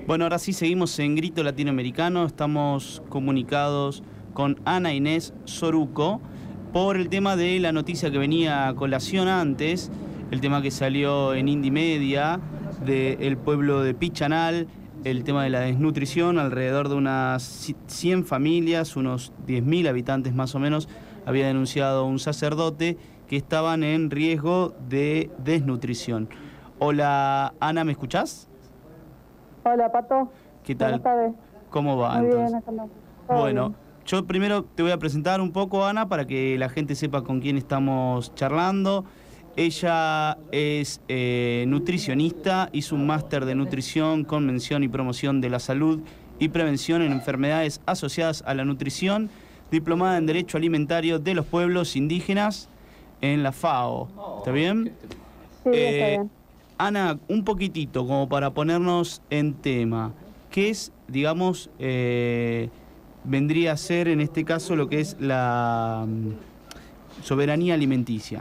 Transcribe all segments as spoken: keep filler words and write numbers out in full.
Bueno, ahora sí seguimos en Grito Latinoamericano, estamos comunicados con Ana Inés Soruco por el tema de la noticia que venía a colación antes, el tema que salió en Indymedia del pueblo de Pichanal, el tema de la desnutrición. Alrededor de unas cien familias, unos diez mil habitantes más o menos, había denunciado un sacerdote que estaban en riesgo de desnutrición. Hola Ana, ¿me escuchás? Hola, Pato. ¿Qué tal? Buenas tardes. ¿Cómo va Muy entonces? bien, acá andamos. Todo Bueno, bien. yo primero te voy a presentar un poco, Ana, para que la gente sepa con quién estamos charlando. Ella es eh, nutricionista, hizo un máster de nutrición con mención y promoción de la salud y prevención en enfermedades asociadas a la nutrición, diplomada en Derecho Alimentario de los Pueblos Indígenas en la FAO. ¿Está bien? Sí, Eh, está bien. Ana, un poquitito, como para ponernos en tema, ¿qué es, digamos, eh, vendría a ser en este caso lo que es la mm, soberanía alimenticia?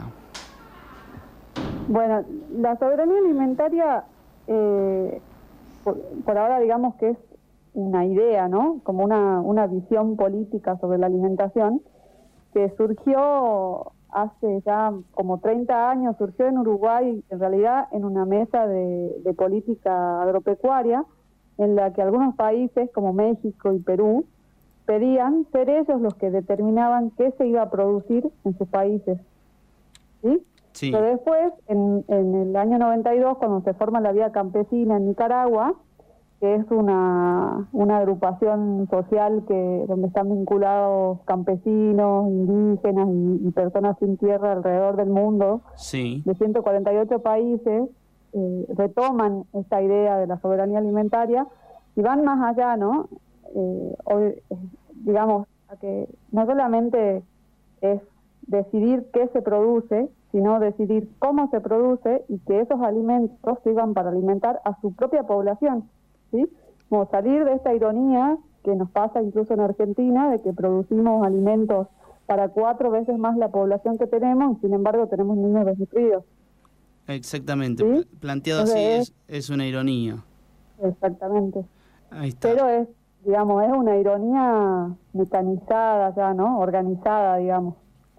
Bueno, la soberanía alimentaria, eh, por, por ahora digamos que es una idea, ¿no? Como una, una visión política sobre la alimentación, que surgió hace ya como treinta años, surgió en Uruguay, en realidad en una mesa de, de política agropecuaria, en la que algunos países como México y Perú pedían ser ellos los que determinaban qué se iba a producir en sus países, ¿sí? Sí. Pero después, en, en el año noventa y dos, cuando se forma la Vía Campesina en Nicaragua, que es una, una agrupación social que donde están vinculados campesinos, indígenas y, y personas sin tierra alrededor del mundo, Sí. de ciento cuarenta y ocho países, eh, retoman esta idea de la soberanía alimentaria y van más allá, ¿no? Eh, hoy, eh, digamos, a que no solamente es decidir qué se produce, sino decidir cómo se produce y que esos alimentos sirvan para alimentar a su propia población, ¿sí? Como salir de esta ironía que nos pasa incluso en Argentina, de que producimos alimentos para cuatro veces más la población que tenemos y sin embargo tenemos niños desnutridos. Exactamente, ¿Sí? planteado así Entonces, es, es una ironía. exactamente. Ahí está. Pero es, digamos, es una ironía mecanizada ya, ¿no? Organizada, digamos.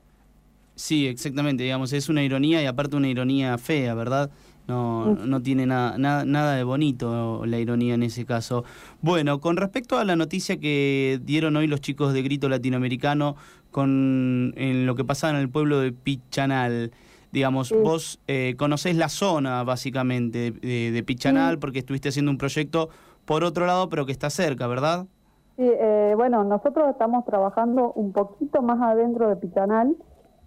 Sí, exactamente, digamos, es una ironía y aparte una ironía fea, ¿verdad? No, no tiene nada, nada, nada de bonito la ironía en ese caso. Bueno, con respecto a la noticia que dieron hoy los chicos de Grito Latinoamericano con en lo que pasaba en el pueblo de Pichanal, digamos, Sí. vos eh, conocés la zona básicamente de, de Pichanal Sí. porque estuviste haciendo un proyecto por otro lado, pero que está cerca, ¿verdad? Sí, eh, bueno, nosotros estamos trabajando un poquito más adentro de Pichanal,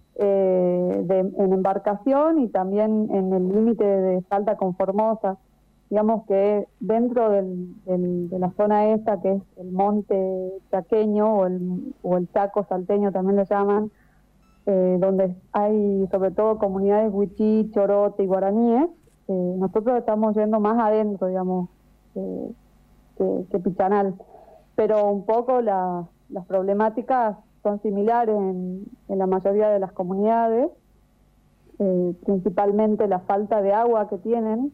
eh, de, en embarcación y también en el límite de Salta con Formosa. Digamos que dentro del, del, de la zona esta, que es el monte chaqueño o el, o el Chaco salteño también lo llaman, eh, donde hay sobre todo comunidades wichí, chorote y guaraníes, eh, nosotros estamos yendo más adentro, digamos, eh, que, que Pichanal. Pero un poco la, las problemáticas son similares en, en la mayoría de las comunidades, eh, principalmente la falta de agua que tienen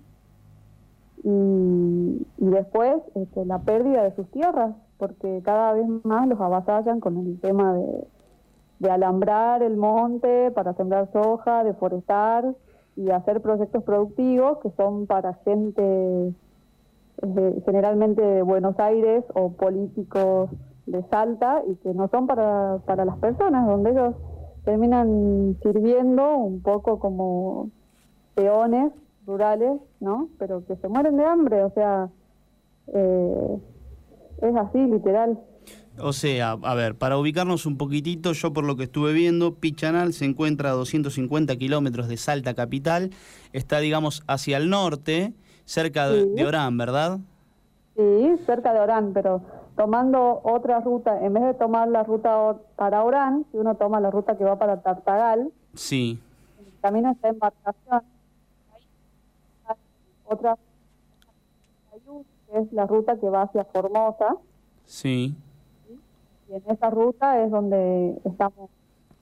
y, y después este, la pérdida de sus tierras, porque cada vez más los avasallan con el tema de, de alambrar el monte para sembrar soja, deforestar y hacer proyectos productivos que son para gente eh, generalmente de Buenos Aires o políticos de Salta y que no son para, para las personas, donde ellos terminan sirviendo un poco como peones rurales, ¿no? Pero que se mueren de hambre, o sea, eh, es así, literal. O sea, a ver, para ubicarnos un poquitito, yo por lo que estuve viendo, Pichanal se encuentra a doscientos cincuenta kilómetros de Salta capital, está, digamos, hacia el norte, cerca de, Sí, de Orán, ¿verdad? sí, cerca de Orán, pero tomando otra ruta, en vez de tomar la ruta or- para Orán, si uno toma la ruta que va para Tartagal, Sí, el camino está embarcación, hay otra que es la ruta que va hacia Formosa, sí, ¿sí? Y en esa ruta es donde estamos.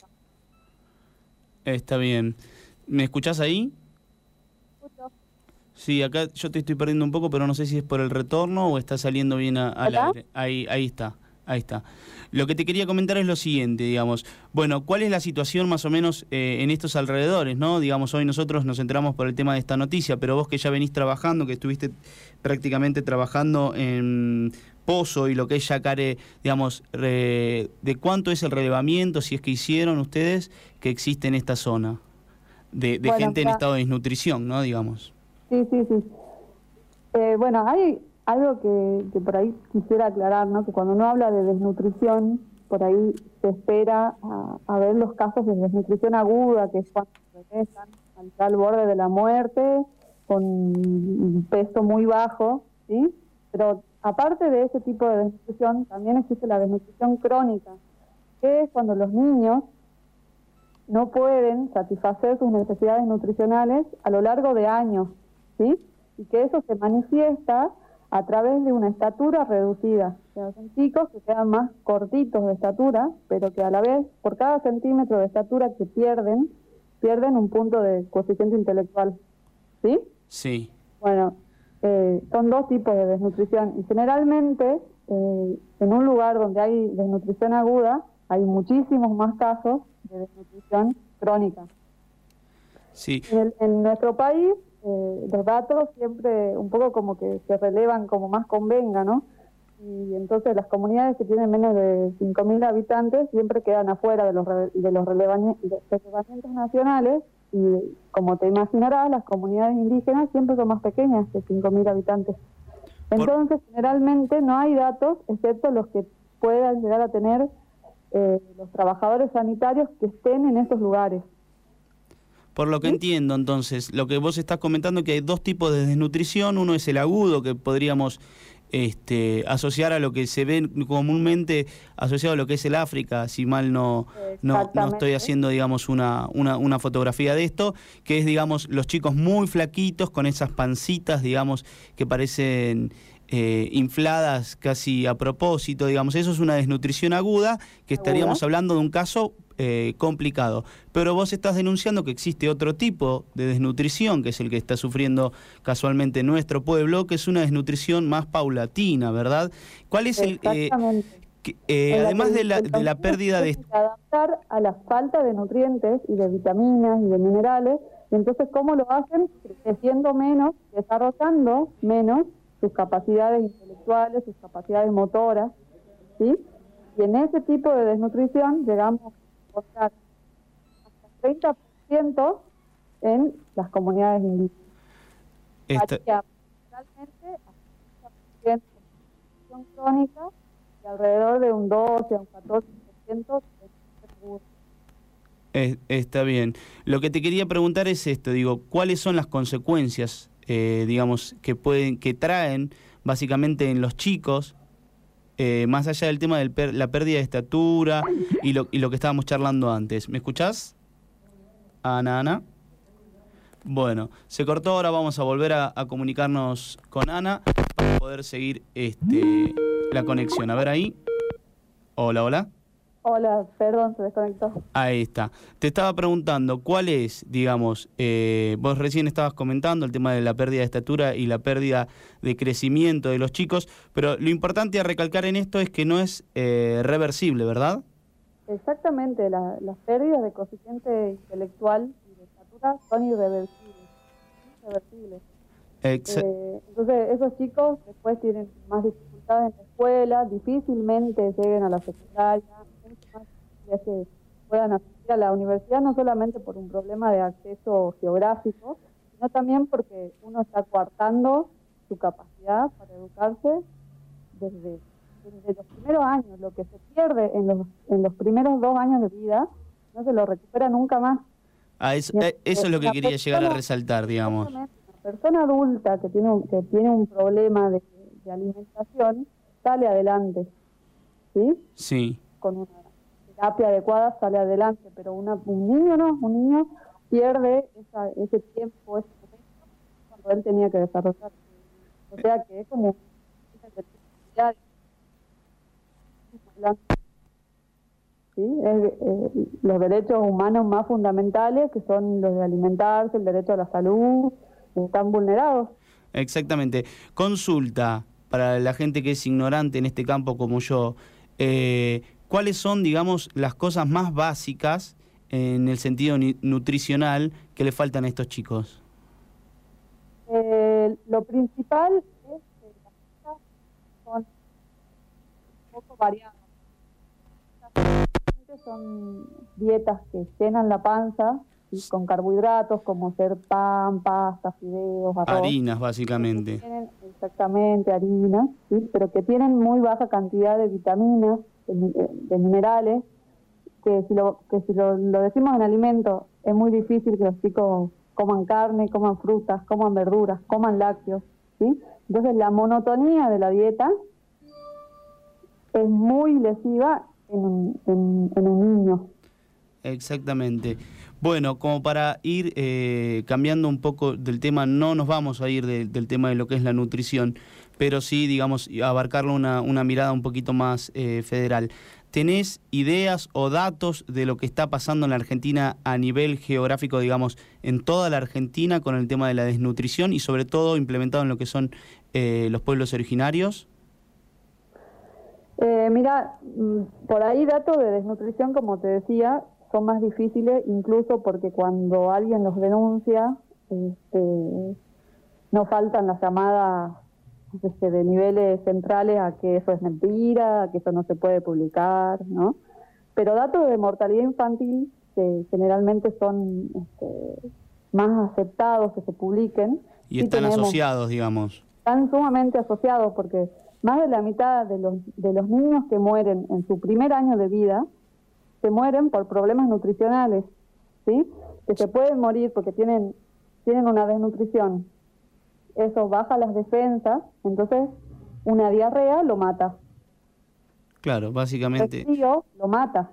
está bien. ¿Me escuchás ahí? Sí, acá yo te estoy perdiendo un poco, pero no sé si es por el retorno o está saliendo bien a- al ¿Hola? aire. Ahí, ahí está, ahí está. Lo que te quería comentar es lo siguiente, digamos. Bueno, ¿cuál es la situación más o menos eh, en estos alrededores, no? Digamos, hoy nosotros nos enteramos por el tema de esta noticia, pero vos que ya venís trabajando, que estuviste prácticamente trabajando en Pozo y lo que es Yacaré, digamos, re- ¿de cuánto es el relevamiento, si es que hicieron ustedes, que existe en esta zona? De, de Bueno, gente en mira, estado de desnutrición, ¿no? Digamos. sí, sí, sí. Eh, bueno, hay algo que, que por ahí quisiera aclarar, ¿no? Que cuando uno habla de desnutrición, por ahí se espera a, a ver los casos de desnutrición aguda, que es cuando regresan al al borde de la muerte, con un peso muy bajo, ¿sí? Pero aparte de ese tipo de desnutrición, también existe la desnutrición crónica, que es cuando los niños no pueden satisfacer sus necesidades nutricionales a lo largo de años, ¿sí? Y que eso se manifiesta a través de una estatura reducida. O sea, son chicos que quedan más cortitos de estatura, pero que a la vez, por cada centímetro de estatura que pierden, pierden un punto de coeficiente intelectual, ¿sí? Sí. Bueno, eh, son dos tipos de desnutrición y generalmente eh, en un lugar donde hay desnutrición aguda hay muchísimos más casos de desnutrición crónica. Sí. En, el- en nuestro país eh, los datos siempre un poco como que se relevan como más convenga, ¿no? Y entonces las comunidades que tienen menos de cinco mil habitantes siempre quedan afuera de los, re- de los relevani- de- relevamientos nacionales y, como te imaginarás, las comunidades indígenas siempre son más pequeñas que cinco mil habitantes. Por, Entonces, generalmente no hay datos, excepto los que puedan llegar a tener eh, los trabajadores sanitarios que estén en esos lugares. por lo que ¿Sí? entiendo, entonces, lo que vos estás comentando que hay dos tipos de desnutrición. Uno es el agudo, que podríamos este, asociar a lo que se ve comúnmente asociado a lo que es el África, si mal no, no, no estoy Exactamente. haciendo, digamos, una, una, una fotografía de esto, que es, digamos, los chicos muy flaquitos con esas pancitas, digamos, que parecen eh, infladas casi a propósito, digamos. Eso es una desnutrición aguda, que estaríamos Aguda. hablando de un caso eh, complicado. Pero vos estás denunciando que existe otro tipo de desnutrición, que es el que está sufriendo casualmente nuestro pueblo, que es una desnutrición más paulatina, ¿verdad? ¿Cuál es el... Eh, Exactamente. que, eh, En la además que de la, el de la consumo pérdida se de... tiene que adaptar a la falta de nutrientes y de vitaminas y de minerales, y entonces ¿cómo lo hacen? Creciendo menos, desarrollando menos sus capacidades intelectuales, sus capacidades motoras, ¿sí? Y en ese tipo de desnutrición llegamos a encontrar hasta treinta por ciento en las comunidades indígenas. Esta, Varía realmente hasta treinta por ciento de desnutrición crónica y alrededor de un doce a un catorce por ciento de desnutrición. es- está bien. Lo que te quería preguntar es esto, digo, ¿cuáles son las consecuencias, eh, digamos, que pueden, que traen básicamente en los chicos, eh, más allá del tema de la pérdida de estatura y lo, y lo que estábamos charlando antes? ¿Me escuchás? Ana, Ana. Bueno, se cortó, ahora vamos a volver a, a comunicarnos con Ana para poder seguir este, la conexión. A ver ahí. Hola, hola. Hola, perdón, se desconectó. Ahí está. Te estaba preguntando, ¿cuál es, digamos, eh, vos recién estabas comentando el tema de la pérdida de estatura y la pérdida de crecimiento de los chicos, pero lo importante a recalcar en esto es que no es eh, reversible, ¿verdad? Exactamente, la- las pérdidas de coeficiente intelectual y de estatura son irreversibles. Irreversibles. Exa- Eh, entonces, esos chicos después tienen más dificultades en la escuela, difícilmente lleguen a la secundaria, mucho más ya que puedan asistir a la universidad, no solamente por un problema de acceso geográfico, sino también porque uno está coartando su capacidad para educarse desde, desde los primeros años. Lo que se pierde en los, en los primeros dos años de vida no se lo recupera nunca más. ah, es- Mientras eh, eso es lo que una quería llegar a persona- resaltar, digamos. Exactamente, una persona adulta que tiene un, que tiene un problema de, de alimentación sale adelante, ¿sí? Sí. Con una terapia adecuada sale adelante, pero una, un niño no, un niño pierde esa, ese tiempo, ese momento cuando él tenía que desarrollarse. O sea que es como ¿sí? Es, eh, los derechos humanos más fundamentales, que son los de alimentarse, el derecho a la salud están vulnerados. Exactamente. Consulta para la gente que es ignorante en este campo como yo, eh, ¿cuáles son, digamos, las cosas más básicas en el sentido ni- nutricional que le faltan a estos chicos? Eh, lo principal es que las dietas son un poco variadas. Son dietas que llenan la panza, ¿sí? Con carbohidratos como ser pan, pasta, fideos, arroz. Harinas, básicamente. Tienen exactamente harinas, ¿sí? Pero que tienen muy baja cantidad de vitaminas, de, de minerales, que si, lo, que si lo, lo decimos en alimento, es muy difícil que los chicos coman carne, coman frutas, coman verduras, coman lácteos, ¿sí? Entonces la monotonía de la dieta es muy lesiva en un, en, en un niño. Exactamente. Bueno, como para ir eh, cambiando un poco del tema, no nos vamos a ir de, del tema de lo que es la nutrición, pero sí, digamos, abarcarlo una, una mirada un poquito más eh, federal. ¿Tenés ideas o datos de lo que está pasando en la Argentina a nivel geográfico, digamos, en toda la Argentina con el tema de la desnutrición y sobre todo implementado en lo que son eh, los pueblos originarios? Eh, mira, por ahí datos de desnutrición, como te decía, son más difíciles, incluso porque cuando alguien los denuncia, este, no faltan las llamadas este, de niveles centrales a que eso es mentira, a que eso no se puede publicar, ¿no? Pero datos de mortalidad infantil, que generalmente son este, más aceptados que se publiquen. Y sí están tenemos, asociados, digamos. Están sumamente asociados porque más de la mitad de los, de los niños que mueren en su primer año de vida se mueren por problemas nutricionales, ¿sí? Que se pueden morir porque tienen, tienen una desnutrición. Eso baja las defensas, entonces una diarrea lo mata. Claro, básicamente. El frío lo mata.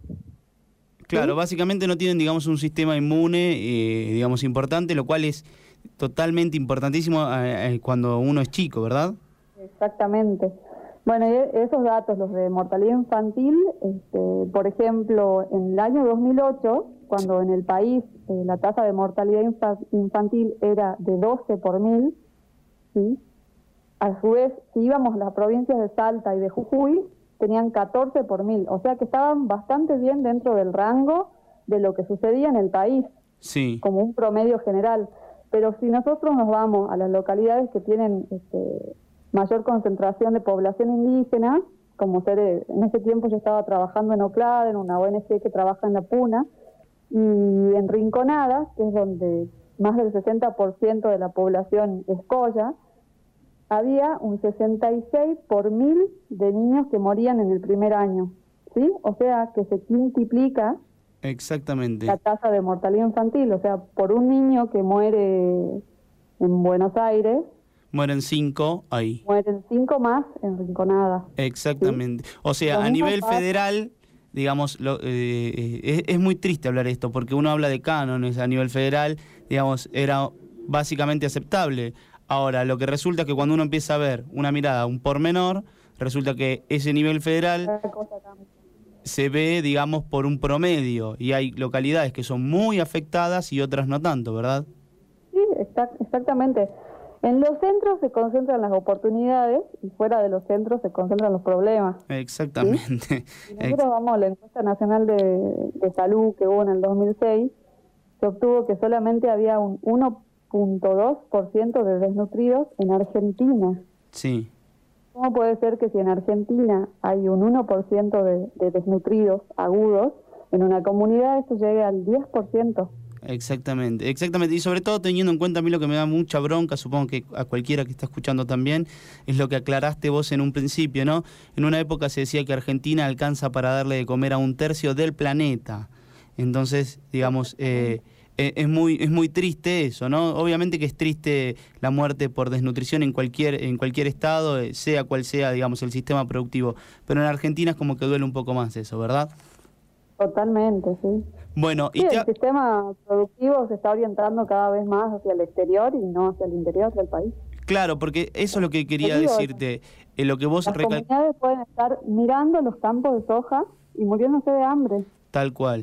Claro, ¿Sí? básicamente no tienen, digamos, un sistema inmune, eh, digamos, importante, lo cual es totalmente importantísimo eh, eh, cuando uno es chico, ¿verdad? Exactamente. Bueno, y esos datos, los de mortalidad infantil, este, por ejemplo, en el año dos mil ocho, cuando en el país eh, la tasa de mortalidad infa infantil era de doce por mil, ¿sí? A su vez, si íbamos a las provincias de Salta y de Jujuy, tenían catorce por mil, o sea que estaban bastante bien dentro del rango de lo que sucedía en el país, sí, como un promedio general. Pero si nosotros nos vamos a las localidades que tienen este, mayor concentración de población indígena, como ser, en ese tiempo yo estaba trabajando en Oclada, en una O N G que trabaja en la Puna, y en Rinconada, que es donde más del sesenta por ciento de la población es colla, había un sesenta y seis por mil de niños que morían en el primer año, ¿sí? O sea, que se quintuplica exactamente. la tasa de mortalidad infantil. O sea, por un niño que muere en Buenos Aires, mueren cinco ahí. Mueren cinco más en Rinconada. Exactamente. ¿Sí? O sea, Lo a nivel pasa... federal, digamos, lo, eh, es, es muy triste hablar esto, porque uno habla de cánones a nivel federal, digamos, era básicamente aceptable. Ahora, lo que resulta es que cuando uno empieza a ver una mirada, un pormenor, resulta que ese nivel federal se ve, digamos, por un promedio, y hay localidades que son muy afectadas y otras no tanto, ¿verdad? Sí, exactamente. En los centros se concentran las oportunidades y fuera de los centros se concentran los problemas. Exactamente. ¿Sí? Si nosotros vamos a la encuesta nacional de, de salud que hubo en el dos mil seis, se obtuvo que solamente había un uno punto dos por ciento de desnutridos en Argentina. Sí. ¿Cómo puede ser que si en Argentina hay un uno por ciento de, de desnutridos agudos, en una comunidad eso llegue al diez por ciento? Exactamente, exactamente. Y sobre todo teniendo en cuenta, a mí lo que me da mucha bronca, supongo que a cualquiera que está escuchando también, es lo que aclaraste vos en un principio, ¿no? En una época se decía que Argentina alcanza para darle de comer a un tercio del planeta. Entonces, digamos, eh, es muy es muy triste eso, ¿no? Obviamente que es triste la muerte por desnutrición en cualquier en cualquier estado, sea cual sea, digamos, el sistema productivo. Pero en Argentina es como que duele un poco más eso, ¿verdad? Totalmente, sí. Bueno, sí, y te... el sistema productivo se está orientando cada vez más hacia el exterior y no hacia el interior del país. Claro, porque eso es lo que quería digo, decirte. En lo que vos las recal... comunidades pueden estar mirando los campos de soja y muriéndose de hambre. Tal cual,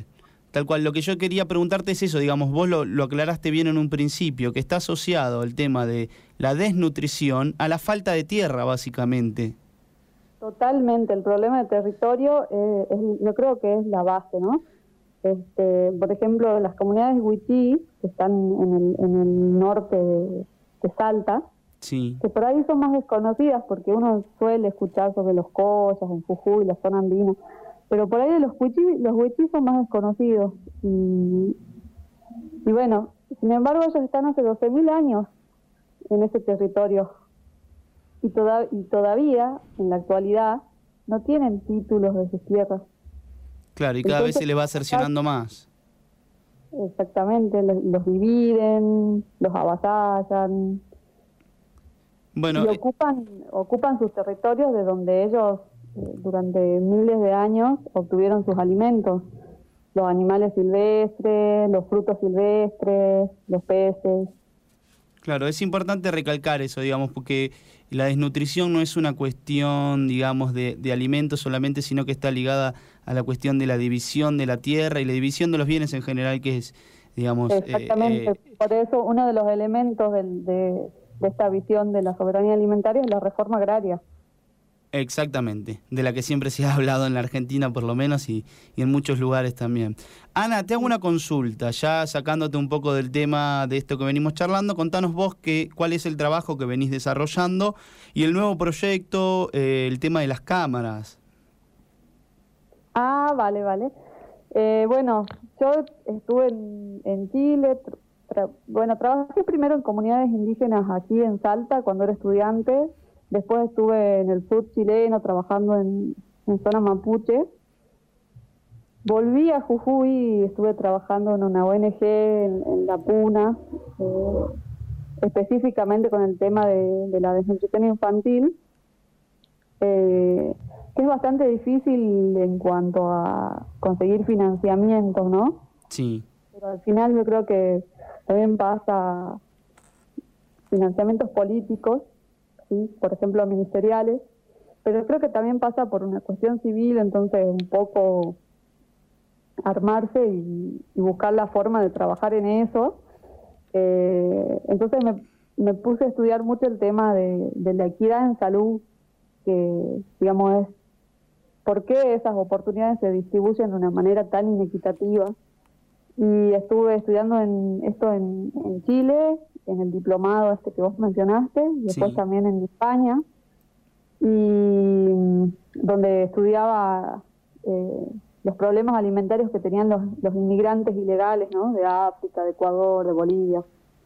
Tal cual, lo que yo quería preguntarte es eso, digamos, vos lo, lo aclaraste bien en un principio, que está asociado el tema de la desnutrición a la falta de tierra, básicamente. Totalmente, el problema del territorio eh, es, yo creo que es la base, ¿no? Este, por ejemplo, las comunidades huichí, que están en el, en el norte de, de Salta, sí. que por ahí son más desconocidas porque uno suele escuchar sobre los collas en Jujuy, la zona andina, pero por ahí de los huichí, los huichí son más desconocidos. Y, y bueno, sin embargo ellos están hace doce mil años en ese territorio y, toda, y todavía, en la actualidad, no tienen títulos de sus tierras. Claro, y cada Entonces, vez se les va cercenando más. Exactamente, los, los dividen, los avasallan. Bueno, y ocupan, ocupan sus territorios de donde ellos eh, durante miles de años obtuvieron sus alimentos. Los animales silvestres, los frutos silvestres, los peces. Claro, es importante recalcar eso, digamos, porque la desnutrición no es una cuestión, digamos, de, de alimentos solamente, sino que está ligada a la cuestión de la división de la tierra y la división de los bienes en general, que es, digamos... Exactamente, eh, eh, por eso uno de los elementos del, de, de esta visión de la soberanía alimentaria es la reforma agraria. Exactamente, de la que siempre se ha hablado en la Argentina por lo menos y, y en muchos lugares también. Ana, te hago una consulta, ya sacándote un poco del tema de esto que venimos charlando, contanos vos que, cuál es el trabajo que venís desarrollando y el nuevo proyecto, eh, el tema de las cámaras. Ah, vale, vale. Eh, bueno, yo estuve en, en Chile, tra bueno, trabajé primero en comunidades indígenas aquí en Salta cuando era estudiante. Después estuve en el sur chileno trabajando en, en zona mapuche. Volví a Jujuy y estuve trabajando en una O N G en, en La Puna, eh, específicamente con el tema de, de la desnutrición infantil, eh, que es bastante difícil en cuanto a conseguir financiamiento, ¿no? Sí. Pero al final yo creo que también pasa financiamientos políticos, ¿sí? Por ejemplo, ministeriales, pero creo que también pasa por una cuestión civil, entonces un poco armarse y, y buscar la forma de trabajar en eso. Eh, entonces me, me puse a estudiar mucho el tema de, de la equidad en salud, que digamos es por qué esas oportunidades se distribuyen de una manera tan inequitativa. Y estuve estudiando en esto en, en Chile, en el diplomado este que vos mencionaste, y después sí. también en España, y donde estudiaba eh, los problemas alimentarios que tenían los, los inmigrantes ilegales, ¿no? De África, de Ecuador, de Bolivia.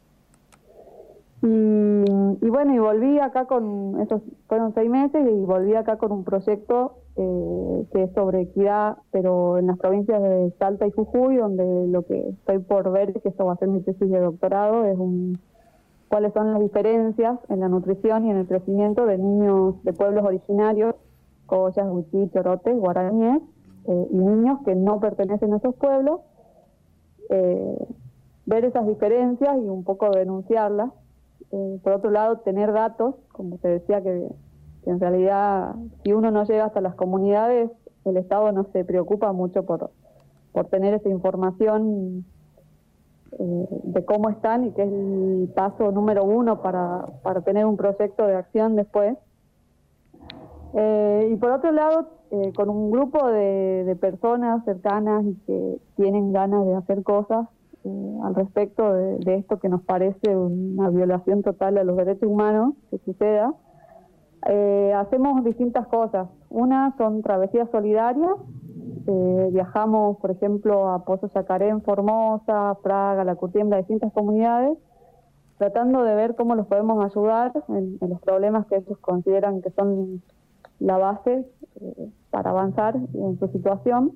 Y, y bueno, y volví acá con, esos fueron seis meses, y volví acá con un proyecto eh, que es sobre equidad, pero en las provincias de Salta y Jujuy, donde lo que estoy por ver, que esto va a ser mi tesis de doctorado, es un, cuáles son las diferencias en la nutrición y en el crecimiento de niños de pueblos originarios, collas, huichí, chorotes, guaraníes, eh, y niños que no pertenecen a esos pueblos, eh, ver esas diferencias y un poco denunciarlas. Eh, por otro lado, tener datos, como te decía, que, que en realidad si uno no llega hasta las comunidades, el Estado no se preocupa mucho por, por tener esa información eh, de cómo están, y que es el paso número uno para, para tener un proyecto de acción después. Eh, y por otro lado, eh, con un grupo de, de personas cercanas y que tienen ganas de hacer cosas, Eh, al respecto de, de esto que nos parece una violación total a los derechos humanos que suceda, eh, hacemos distintas cosas. Una son travesías solidarias, eh, viajamos por ejemplo a Pozo Yacaré en Formosa, Praga, La Curtiembla, distintas comunidades, tratando de ver cómo los podemos ayudar en, en los problemas que ellos consideran que son la base eh, para avanzar en su situación.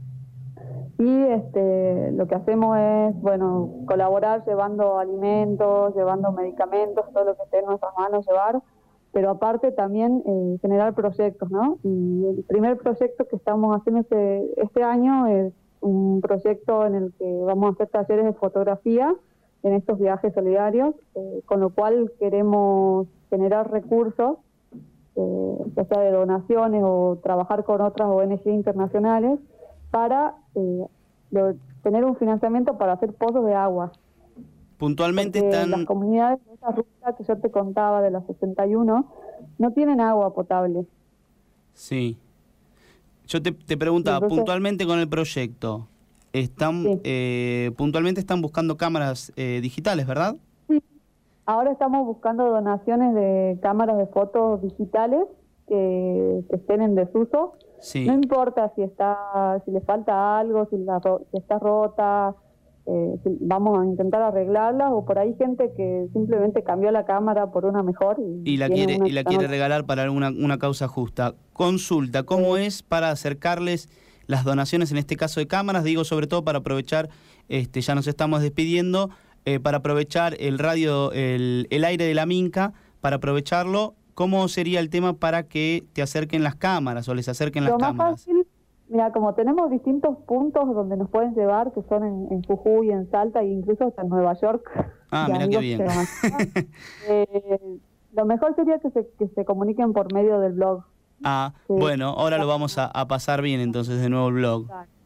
Y este, lo que hacemos es, bueno, colaborar llevando alimentos, llevando medicamentos, todo lo que esté en nuestras manos llevar, pero aparte también eh, generar proyectos, ¿no? Y el primer proyecto que estamos haciendo este, este año es un proyecto en el que vamos a hacer talleres de fotografía en estos viajes solidarios, eh, con lo cual queremos generar recursos, eh, ya sea de donaciones o trabajar con otras O N G internacionales, para eh, lo, tener un financiamiento para hacer pozos de agua. Puntualmente Porque están... las comunidades de esa ruta que yo te contaba, de la sesenta y uno, no tienen agua potable. Sí. Yo te, te preguntaba, Entonces, puntualmente con el proyecto, están sí. eh, puntualmente están buscando cámaras eh, digitales, ¿verdad? Sí. Ahora estamos buscando donaciones de cámaras de fotos digitales que, que estén en desuso. Sí. No importa si está, si le falta algo, si, la, si está rota, eh, si vamos a intentar arreglarla, o por ahí gente que simplemente cambió la cámara por una mejor y, Y la tiene quiere una y la que quiere no- regalar para alguna una causa justa. Consulta, ¿cómo Sí. es para acercarles las donaciones, en este caso de cámaras? Digo, sobre todo para aprovechar, este ya nos estamos despidiendo, eh, para aprovechar el radio, el, el aire de la Minca, para aprovecharlo. ¿Cómo sería el tema para que te acerquen las cámaras o les acerquen las Lo más cámaras? fácil, mira, como tenemos distintos puntos donde nos pueden llevar, que son en, en Jujuy, en Salta e incluso hasta en Nueva York. Ah, de mira qué amigos bien. que van allá, eh, lo mejor sería que se, que se comuniquen por medio del blog. Ah, Sí. bueno, ahora lo vamos a, a pasar bien entonces de nuevo el blog.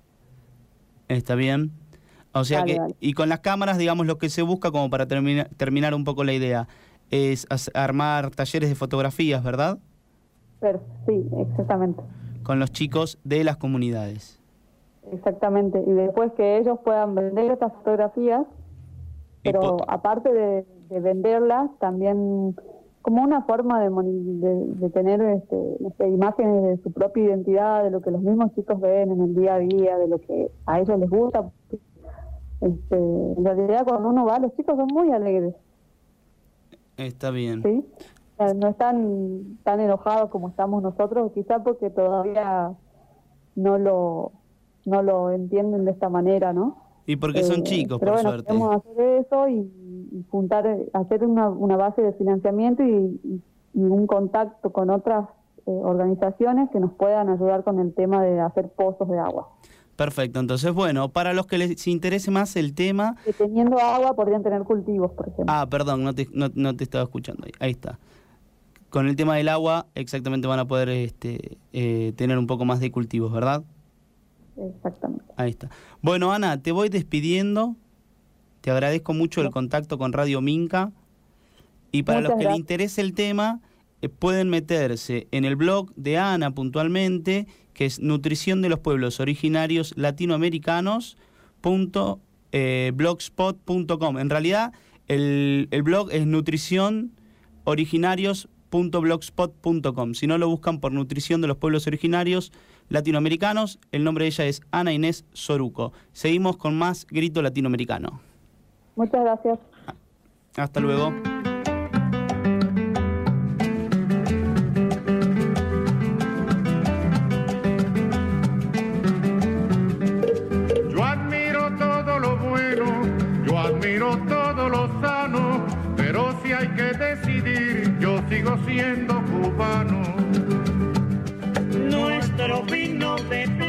¿Está bien? O sea Dale, que, dale. y con las cámaras, digamos, lo que se busca, como para termina, terminar un poco la idea, es as- armar talleres de fotografías, ¿verdad? Pero, sí, exactamente. Con los chicos de las comunidades. Exactamente. Y después que ellos puedan vender estas fotografías, Y pero po- aparte de, de venderlas, también como una forma de, moni- de, de tener este, no sé, imágenes de su propia identidad, de lo que los mismos chicos ven en el día a día, de lo que a ellos les gusta. Este, en realidad cuando uno va, los chicos son muy alegres, Está bien. ¿sí? O sea, no están tan enojados como estamos nosotros, quizá porque todavía no lo, no lo entienden de esta manera, ¿no? Y porque son Eh, chicos, pero por bueno, suerte. queremos hacer eso y, y juntar, hacer una, una base de financiamiento y, y- y un contacto con otras eh, organizaciones que nos puedan ayudar con el tema de hacer pozos de agua. Perfecto, entonces, bueno, para los que les interese más el tema... Que teniendo agua podrían tener cultivos, por ejemplo. Ah, perdón, no te, no, no te estaba escuchando ahí. Ahí está. Con el tema del agua, exactamente van a poder este, eh, tener un poco más de cultivos, ¿verdad? Exactamente. Ahí está. Bueno, Ana, te voy despidiendo. Te agradezco mucho el No. contacto con Radio Minca. Y para Muchas los que les gracias. interese el tema, eh, pueden meterse en el blog de Ana puntualmente, que es Nutrición de los Pueblos Originarios Latinoamericanos punto blogspot punto com. En realidad, el, el blog es nutrición originarios punto blogspot punto com. Si no, lo buscan por Nutrición de los Pueblos Originarios Latinoamericanos. El nombre de ella es Ana Inés Soruco. Seguimos con más Grito Latinoamericano. Muchas gracias. Hasta luego. Yo admiro todo lo bueno, yo admiro todo lo sano, pero si hay que decidir, yo sigo siendo cubano. Nuestro vino de